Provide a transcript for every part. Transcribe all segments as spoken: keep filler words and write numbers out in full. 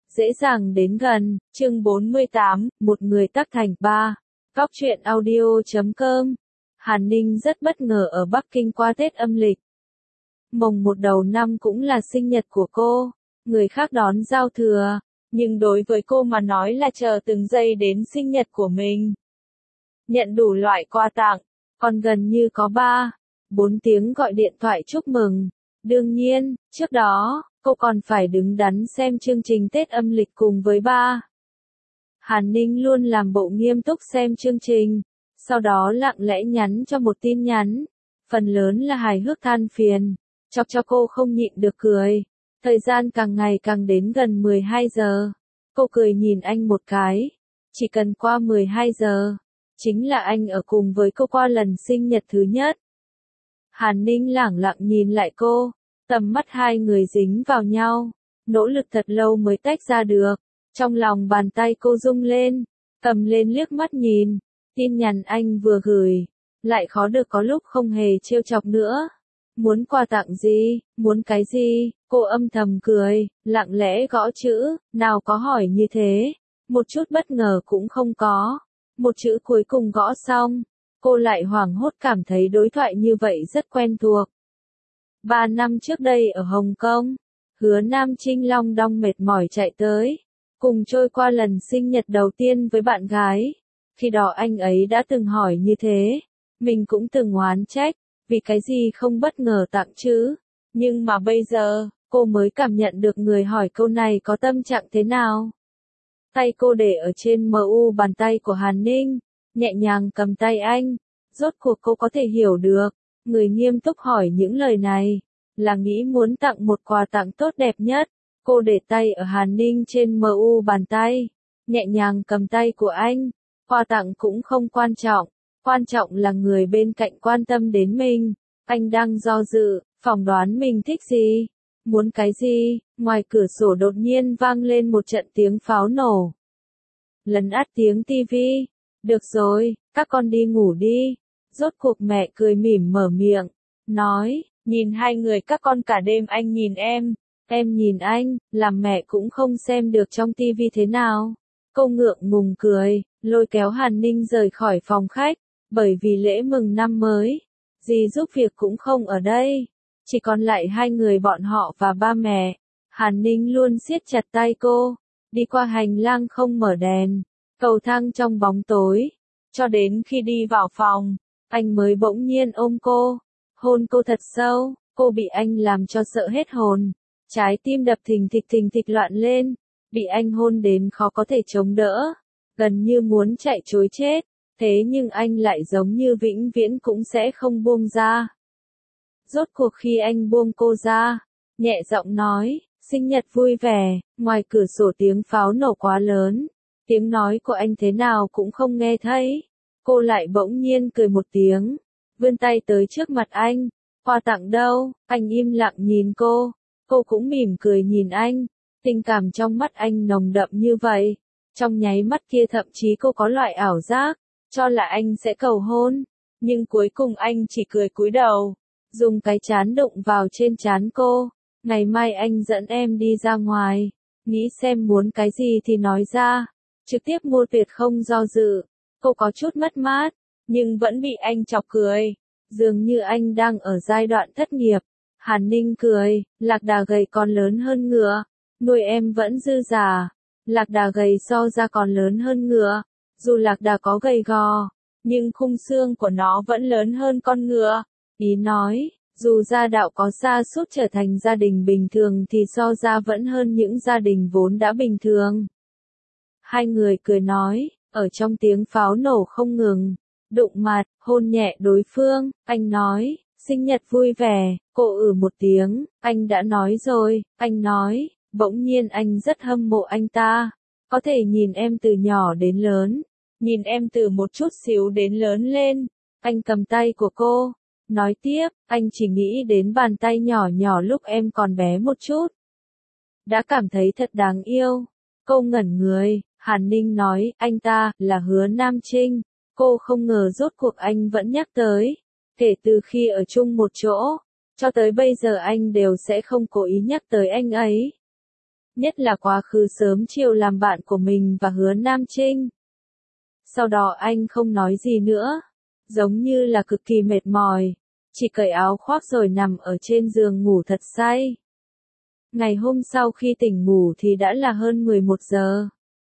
dễ dàng đến gần, chương bốn mươi tám, một người tác thành ba. Góc truyện audio chấm com. Hàn Ninh rất bất ngờ ở Bắc Kinh qua Tết âm lịch. Mồng một đầu năm cũng là sinh nhật của cô, người khác đón giao thừa, nhưng đối với cô mà nói là chờ từng giây đến sinh nhật của mình. Nhận đủ loại quà tặng, còn gần như có ba, bốn tiếng gọi điện thoại chúc mừng. Đương nhiên, trước đó, cô còn phải đứng đắn xem chương trình Tết âm lịch cùng với ba. Hàn Ninh luôn làm bộ nghiêm túc xem chương trình, sau đó lặng lẽ nhắn cho một tin nhắn, phần lớn là hài hước than phiền, chọc cho cô không nhịn được cười. Thời gian càng ngày càng đến gần mười hai giờ, cô cười nhìn anh một cái, chỉ cần qua mười hai giờ, chính là anh ở cùng với cô qua lần sinh nhật thứ nhất. Hàn Ninh lẳng lặng nhìn lại cô, tầm mắt hai người dính vào nhau, nỗ lực thật lâu mới tách ra được. Trong lòng bàn tay cô rung lên, cầm lên liếc mắt nhìn, tin nhắn anh vừa gửi, lại khó được có lúc không hề trêu chọc nữa. Muốn quà tặng gì, muốn cái gì, cô âm thầm cười, lặng lẽ gõ chữ, nào có hỏi như thế, một chút bất ngờ cũng không có. Một chữ cuối cùng gõ xong, cô lại hoảng hốt cảm thấy đối thoại như vậy rất quen thuộc. Ba năm trước đây ở Hồng Kông, Hứa Nam Trinh long đong mệt mỏi chạy tới, cùng trôi qua lần sinh nhật đầu tiên với bạn gái. Khi đó anh ấy đã từng hỏi như thế, mình cũng từng oán trách, vì cái gì không bất ngờ tặng chứ. Nhưng mà bây giờ, cô mới cảm nhận được người hỏi câu này có tâm trạng thế nào. Tay cô để ở trên mu bàn tay của Hàn Ninh, nhẹ nhàng cầm tay anh. Rốt cuộc cô có thể hiểu được, người nghiêm túc hỏi những lời này, là nghĩ muốn tặng một quà tặng tốt đẹp nhất. Cô để tay ở Hàn Ninh trên mu bàn tay, nhẹ nhàng cầm tay của anh. Quà tặng cũng không quan trọng, quan trọng là người bên cạnh quan tâm đến mình. Anh đang do dự, phỏng đoán mình thích gì, muốn cái gì. Ngoài cửa sổ đột nhiên vang lên một trận tiếng pháo nổ, lấn át tiếng tivi. Được rồi, các con đi ngủ đi. Rốt cuộc mẹ cười mỉm mở miệng, nói, nhìn hai người các con cả đêm anh nhìn em, em nhìn anh, làm mẹ cũng không xem được trong tivi thế nào. Cô ngượng ngùng cười, lôi kéo Hàn Ninh rời khỏi phòng khách, bởi vì lễ mừng năm mới, dì giúp việc cũng không ở đây, chỉ còn lại hai người bọn họ và ba mẹ. Hàn Ninh luôn siết chặt tay cô, đi qua hành lang không mở đèn, cầu thang trong bóng tối, cho đến khi đi vào phòng, anh mới bỗng nhiên ôm cô, hôn cô thật sâu. Cô bị anh làm cho sợ hết hồn, trái tim đập thình thịch thình thịch loạn lên, bị anh hôn đến khó có thể chống đỡ, gần như muốn chạy trối chết, thế nhưng anh lại giống như vĩnh viễn cũng sẽ không buông ra. Rốt cuộc khi anh buông cô ra, nhẹ giọng nói, sinh nhật vui vẻ. Ngoài cửa sổ tiếng pháo nổ quá lớn, tiếng nói của anh thế nào cũng không nghe thấy. Cô lại bỗng nhiên cười một tiếng, vươn tay tới trước mặt anh. Quà tặng đâu? Anh im lặng nhìn cô, cô cũng mỉm cười nhìn anh. Tình cảm trong mắt anh nồng đậm như vậy, trong nháy mắt kia thậm chí cô có loại ảo giác, cho là anh sẽ cầu hôn, nhưng cuối cùng anh chỉ cười cúi đầu, dùng cái trán đụng vào trên trán cô. Ngày mai anh dẫn em đi ra ngoài, nghĩ xem muốn cái gì thì nói ra, trực tiếp mua tuyệt không do dự. Cô có chút mất mát, nhưng vẫn bị anh chọc cười, dường như anh đang ở giai đoạn thất nghiệp. Hàn Ninh cười, lạc đà gầy còn lớn hơn ngựa, nuôi em vẫn dư giả. Lạc đà gầy so ra còn lớn hơn ngựa, dù lạc đà có gầy gò, nhưng khung xương của nó vẫn lớn hơn con ngựa. Ý nói, dù gia đạo có sa sút trở thành gia đình bình thường thì so ra vẫn hơn những gia đình vốn đã bình thường. Hai người cười nói, ở trong tiếng pháo nổ không ngừng, đụng mặt, hôn nhẹ đối phương. Anh nói, sinh nhật vui vẻ. Cô ử một tiếng, anh đã nói rồi. Anh nói, bỗng nhiên anh rất hâm mộ anh ta, có thể nhìn em từ nhỏ đến lớn, nhìn em từ một chút xíu đến lớn lên. Anh cầm tay của cô, nói tiếp, anh chỉ nghĩ đến bàn tay nhỏ nhỏ lúc em còn bé một chút, đã cảm thấy thật đáng yêu. Cô ngẩn người. Hàn Ninh nói, anh ta, là Hứa Nam Trinh. Cô không ngờ rốt cuộc anh vẫn nhắc tới. Kể từ khi ở chung một chỗ, cho tới bây giờ anh đều sẽ không cố ý nhắc tới anh ấy. nhất là quá khứ sớm chiều làm bạn của mình và Hứa Nam Trinh. Sau đó anh không nói gì nữa, giống như là cực kỳ mệt mỏi, chỉ cởi áo khoác rồi nằm ở trên giường ngủ thật say. Ngày hôm sau khi tỉnh ngủ thì đã là hơn mười một giờ.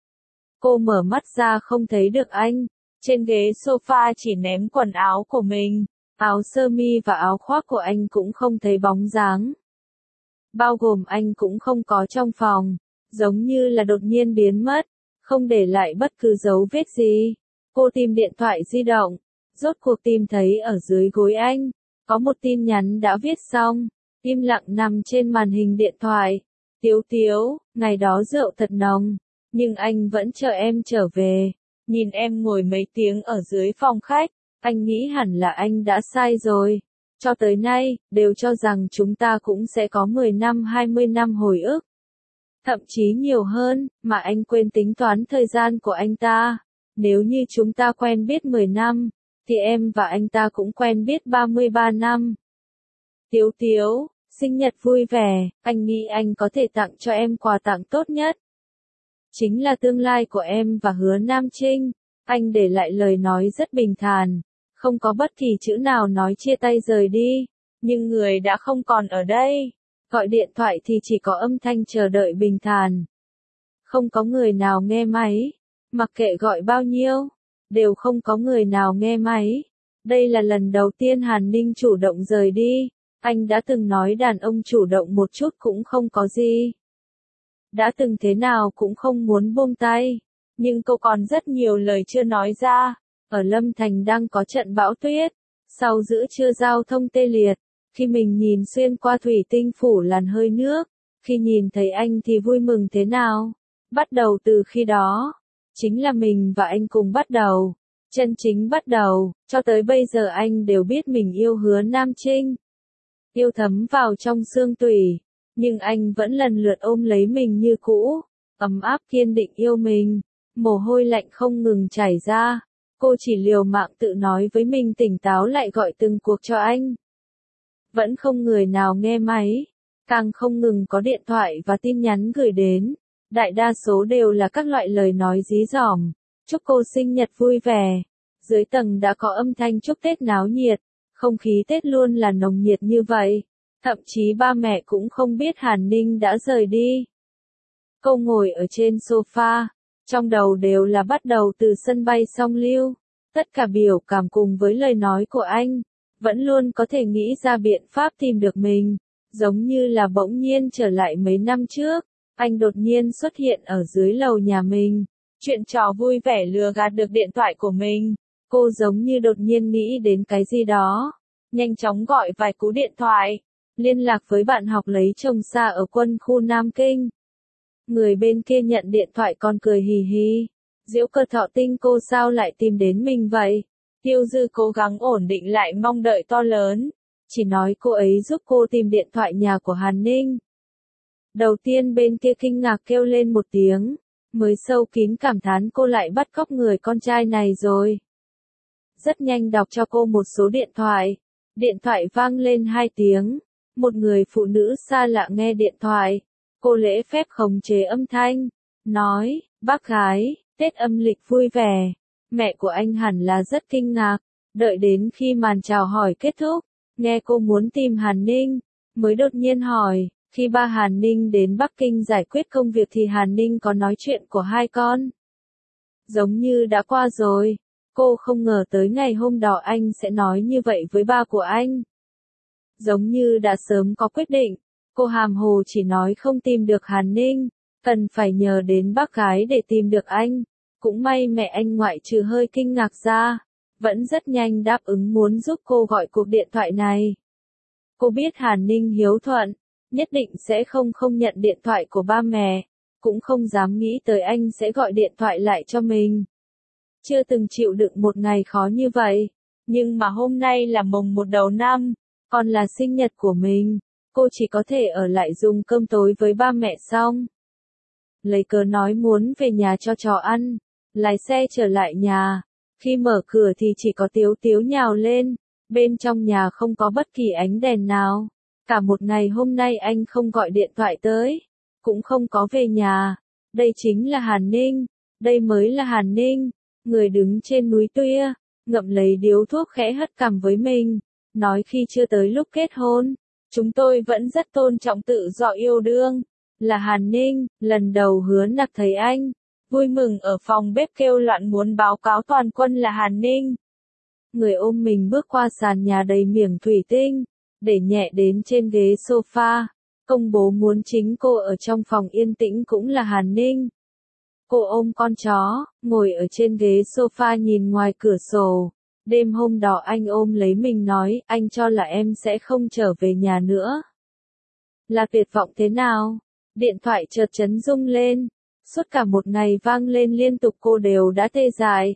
Cô mở mắt ra không thấy được anh, trên ghế sofa chỉ ném quần áo của mình, áo sơ mi và áo khoác của anh cũng không thấy bóng dáng. Bao gồm anh cũng không có trong phòng, giống như là đột nhiên biến mất, không để lại bất cứ dấu vết gì. Cô tìm điện thoại di động, rốt cuộc tìm thấy ở dưới gối anh, có một tin nhắn đã viết xong, im lặng nằm trên màn hình điện thoại. Tiếu Tiếu, ngày đó rượu thật nồng, nhưng anh vẫn chờ em trở về. Nhìn em ngồi mấy tiếng ở dưới phòng khách, anh nghĩ hẳn là anh đã sai rồi. Cho tới nay, đều cho rằng chúng ta cũng sẽ có mười năm hai mươi năm hồi ức. Thậm chí nhiều hơn, mà anh quên tính toán thời gian của anh ta. Nếu như chúng ta quen biết mười năm, thì em và anh ta cũng quen biết ba mươi ba năm. Tiếu Tiếu, sinh nhật vui vẻ, anh nghĩ anh có thể tặng cho em quà tặng tốt nhất. Chính là tương lai của em và Hứa Nam Trinh. Anh để lại lời nói rất bình thản, không có bất kỳ chữ nào nói chia tay rời đi, nhưng người đã không còn ở đây. Gọi điện thoại thì chỉ có âm thanh chờ đợi bình thản. Không có người nào nghe máy, mặc kệ gọi bao nhiêu, đều không có người nào nghe máy. Đây là lần đầu tiên Hàn Ninh chủ động rời đi, anh đã từng nói đàn ông chủ động một chút cũng không có gì. Đã từng thế nào cũng không muốn buông tay, nhưng cô còn rất nhiều lời chưa nói ra. Ở Lâm Thành đang có trận bão tuyết, sau giữa trưa giao thông tê liệt, khi mình nhìn xuyên qua thủy tinh phủ làn hơi nước, khi nhìn thấy anh thì vui mừng thế nào. Bắt đầu từ khi đó, chính là mình và anh cùng bắt đầu, chân chính bắt đầu, cho tới bây giờ anh đều biết mình yêu Hứa Nam Trinh. Yêu thấm vào trong xương tủy, nhưng anh vẫn lần lượt ôm lấy mình như cũ, ấm áp kiên định yêu mình, mồ hôi lạnh không ngừng chảy ra. Cô chỉ liều mạng tự nói với mình tỉnh táo lại gọi từng cuộc cho anh. Vẫn không người nào nghe máy, càng không ngừng có điện thoại và tin nhắn gửi đến. Đại đa số đều là các loại lời nói dí dỏm, chúc cô sinh nhật vui vẻ. Dưới tầng đã có âm thanh chúc Tết náo nhiệt, không khí Tết luôn là nồng nhiệt như vậy. Thậm chí ba mẹ cũng không biết Hàn Ninh đã rời đi. Cô ngồi ở trên sofa, trong đầu đều là bắt đầu từ sân bay song lưu. Tất cả biểu cảm cùng với lời nói của anh, vẫn luôn có thể nghĩ ra biện pháp tìm được mình. Giống như là bỗng nhiên trở lại mấy năm trước, anh đột nhiên xuất hiện ở dưới lầu nhà mình. Chuyện trò vui vẻ lừa gạt được điện thoại của mình. Cô giống như đột nhiên nghĩ đến cái gì đó. Nhanh chóng gọi vài cú điện thoại, liên lạc với bạn học lấy chồng xa ở quân khu Nam Kinh. Người bên kia nhận điện thoại còn cười hì hì. Diễu Cơ Thọ Tinh, cô sao lại tìm đến mình vậy? Tiêu Dư cố gắng ổn định lại mong đợi to lớn. Chỉ nói cô ấy giúp cô tìm điện thoại nhà của Hàn Ninh. Đầu tiên bên kia kinh ngạc kêu lên một tiếng, mới sâu kín cảm thán cô lại bắt cóc người con trai này rồi. Rất nhanh đọc cho cô một số điện thoại. Điện thoại vang lên hai tiếng. Một người phụ nữ xa lạ nghe điện thoại. Cô lễ phép khống chế âm thanh, nói, bác gái, Tết âm lịch vui vẻ. Mẹ của anh hẳn là rất kinh ngạc, đợi đến khi màn chào hỏi kết thúc, nghe cô muốn tìm Hàn Ninh, mới đột nhiên hỏi, khi ba Hàn Ninh đến Bắc Kinh giải quyết công việc thì Hàn Ninh có nói chuyện của hai con. Giống như đã qua rồi, cô không ngờ tới ngày hôm đó anh sẽ nói như vậy với ba của anh. Giống như đã sớm có quyết định, cô hàm hồ chỉ nói không tìm được Hàn Ninh, cần phải nhờ đến bác gái để tìm được anh. Cũng may mẹ anh ngoại trừ hơi kinh ngạc ra, vẫn rất nhanh đáp ứng muốn giúp cô gọi cuộc điện thoại này. Cô biết Hàn Ninh hiếu thuận, nhất định sẽ không không nhận điện thoại của ba mẹ, cũng không dám nghĩ tới anh sẽ gọi điện thoại lại cho mình. Chưa từng chịu đựng một ngày khó như vậy, nhưng mà hôm nay là mồng một đầu năm, còn là sinh nhật của mình, cô chỉ có thể ở lại dùng cơm tối với ba mẹ xong. Lấy cớ nói muốn về nhà cho chó ăn, lái xe trở lại nhà, khi mở cửa thì chỉ có Tiếu Tiếu nhào lên, bên trong nhà không có bất kỳ ánh đèn nào. Cả một ngày hôm nay anh không gọi điện thoại tới, cũng không có về nhà. Đây chính là Hàn Ninh, đây mới là Hàn Ninh, người đứng trên núi Tuya, ngậm lấy điếu thuốc khẽ hất cằm với mình, nói khi chưa tới lúc kết hôn, chúng tôi vẫn rất tôn trọng tự do yêu đương. Là Hàn Ninh, lần đầu hứa nặc thấy anh, vui mừng ở phòng bếp kêu loạn muốn báo cáo toàn quân là Hàn Ninh. Người ôm mình bước qua sàn nhà đầy miếng thủy tinh, để nhẹ đến trên ghế sofa, công bố muốn chính cô ở trong phòng yên tĩnh cũng là Hàn Ninh. Cô ôm con chó, ngồi ở trên ghế sofa nhìn ngoài cửa sổ. Đêm hôm đó anh ôm lấy mình nói, anh cho là em sẽ không trở về nhà nữa. Là tuyệt vọng thế nào? Điện thoại chợt chấn rung lên. Suốt cả một ngày vang lên liên tục cô đều đã tê dại.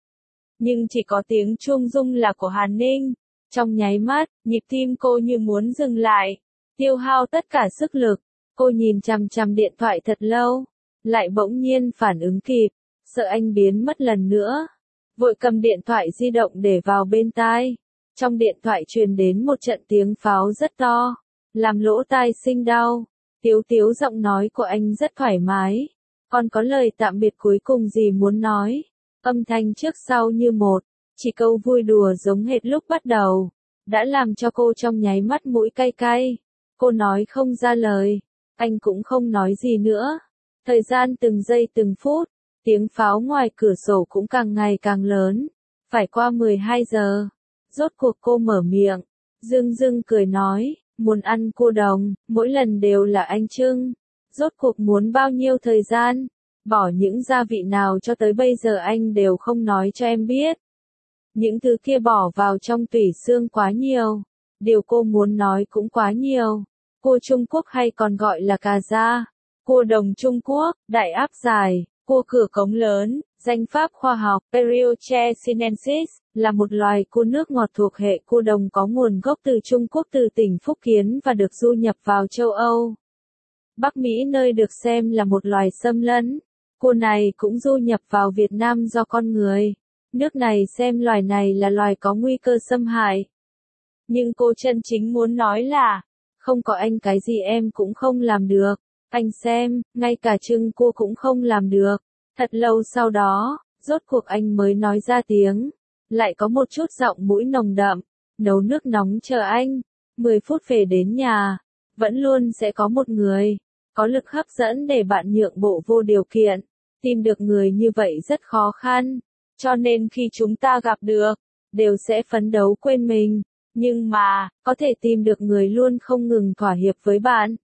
Nhưng chỉ có tiếng chuông rung là của Hàn Ninh. Trong nháy mắt, nhịp tim cô như muốn dừng lại. Tiêu hao tất cả sức lực. Cô nhìn chằm chằm điện thoại thật lâu. Lại bỗng nhiên phản ứng kịp. Sợ anh biến mất lần nữa. Vội cầm điện thoại di động để vào bên tai. Trong điện thoại truyền đến một trận tiếng pháo rất to. Làm lỗ tai sinh đau. Tiếu tiếu giọng nói của anh rất thoải mái. Còn có lời tạm biệt cuối cùng gì muốn nói. Âm thanh trước sau như một. Chỉ câu vui đùa giống hệt lúc bắt đầu. Đã làm cho cô trong nháy mắt mũi cay cay. Cô nói không ra lời. Anh cũng không nói gì nữa. Thời gian từng giây từng phút. Tiếng pháo ngoài cửa sổ cũng càng ngày càng lớn. Phải qua mười hai giờ. Rốt cuộc cô mở miệng. Dương Dương cười nói. Muốn ăn cua đồng, mỗi lần đều là anh trưng. Rốt cuộc muốn bao nhiêu thời gian? Bỏ những gia vị nào cho tới bây giờ anh đều không nói cho em biết. Những thứ kia bỏ vào trong tủy xương quá nhiều. Điều cô muốn nói cũng quá nhiều. Cua Trung Quốc hay còn gọi là cà da. Cua đồng Trung Quốc, đại áp dài, cua cửa cống lớn, danh pháp khoa học Perioche sinensis, là một loài cua nước ngọt thuộc hệ cua đồng có nguồn gốc từ Trung Quốc từ tỉnh Phúc Kiến và được du nhập vào châu Âu. Bắc Mỹ nơi được xem là một loài xâm lấn. Cua này cũng du nhập vào Việt Nam do con người. Nước này xem loài này là loài có nguy cơ xâm hại. Nhưng cô chân chính muốn nói là, không có anh cái gì em cũng không làm được. Anh xem, ngay cả trưng cua cũng không làm được. Thật lâu sau đó, rốt cuộc anh mới nói ra tiếng. Lại có một chút giọng mũi nồng đậm. Nấu nước nóng chờ anh. mười phút về đến nhà. Vẫn luôn sẽ có một người. Có lực hấp dẫn để bạn nhượng bộ vô điều kiện. Tìm được người như vậy rất khó khăn. Cho nên khi chúng ta gặp được, đều sẽ phấn đấu quên mình. Nhưng mà, có thể tìm được người luôn không ngừng thỏa hiệp với bạn.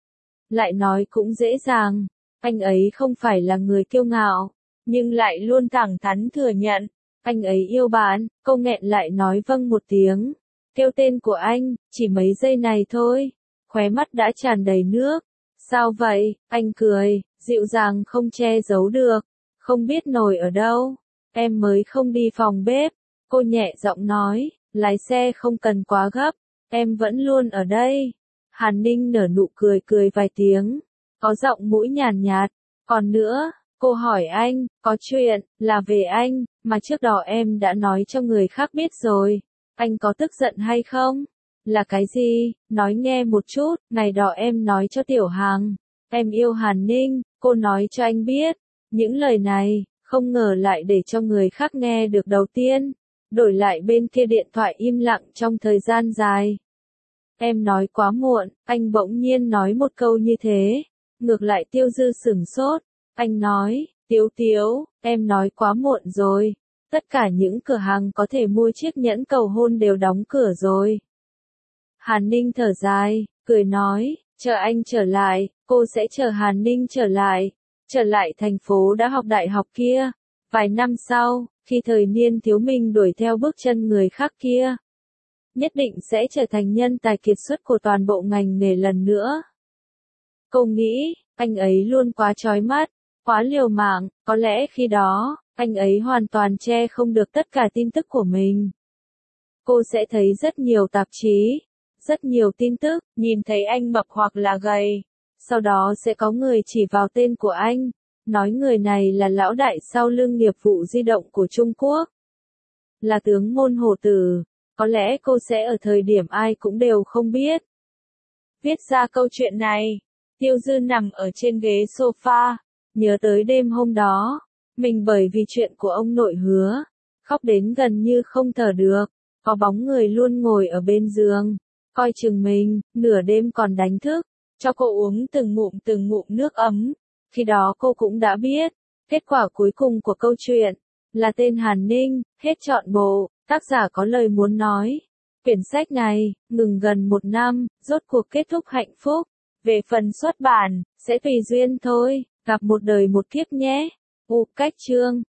Lại nói cũng dễ dàng. Anh ấy không phải là người kiêu ngạo. Nhưng lại luôn thẳng thắn thừa nhận. Anh ấy yêu bạn. Cô nghẹn lại nói vâng một tiếng. Kêu tên của anh, chỉ mấy giây này thôi. Khóe mắt đã tràn đầy nước. Sao vậy? Anh cười, dịu dàng không che giấu được. Không biết nồi ở đâu. Em mới không đi phòng bếp. Cô nhẹ giọng nói, lái xe không cần quá gấp. Em vẫn luôn ở đây. Hàn Ninh nở nụ cười cười vài tiếng. Có giọng mũi nhàn nhạt. Còn nữa, cô hỏi anh, có chuyện, là về anh, mà trước đó em đã nói cho người khác biết rồi. Anh có tức giận hay không? Là cái gì? Nói nghe một chút, ngày đó em nói cho Tiểu Hằng. Em yêu Hàn Ninh, cô nói cho anh biết. Những lời này, không ngờ lại để cho người khác nghe được đầu tiên. Đổi lại bên kia điện thoại im lặng trong thời gian dài. Em nói quá muộn, anh bỗng nhiên nói một câu như thế. Ngược lại Tiêu Dư sửng sốt. Anh nói, Tiếu Tiếu, em nói quá muộn rồi. Tất cả những cửa hàng có thể mua chiếc nhẫn cầu hôn đều đóng cửa rồi. Hàn Ninh thở dài, cười nói, chờ anh trở lại, cô sẽ chờ Hàn Ninh trở lại. Trở lại thành phố đã học đại học kia. Vài năm sau, khi thời niên thiếu mình đuổi theo bước chân người khác kia. Nhất định sẽ trở thành nhân tài kiệt xuất của toàn bộ ngành nghề lần nữa. Cô nghĩ, anh ấy luôn quá chói mắt, quá liều mạng, có lẽ khi đó, anh ấy hoàn toàn che không được tất cả tin tức của mình. Cô sẽ thấy rất nhiều tạp chí, rất nhiều tin tức, nhìn thấy anh mập hoặc là gầy. Sau đó sẽ có người chỉ vào tên của anh, nói người này là lão đại sau lưng nghiệp vụ di động của Trung Quốc. Là tướng môn hổ tử, có lẽ cô sẽ ở thời điểm ai cũng đều không biết. Viết ra câu chuyện này, Tiêu Dư nằm ở trên ghế sofa, nhớ tới đêm hôm đó, mình bởi vì chuyện của ông nội Hứa, khóc đến gần như không thở được, có bóng người luôn ngồi ở bên giường, coi chừng mình, nửa đêm còn đánh thức, cho cô uống từng ngụm từng ngụm nước ấm. Khi đó cô cũng đã biết, kết quả cuối cùng của câu chuyện, là tên Hàn Ninh, hết trọn bộ, tác giả có lời muốn nói. Quyển sách này, ngừng gần một năm, rốt cuộc kết thúc hạnh phúc. Về phần xuất bản, sẽ tùy duyên thôi, gặp một đời một kiếp nhé. U cách chương.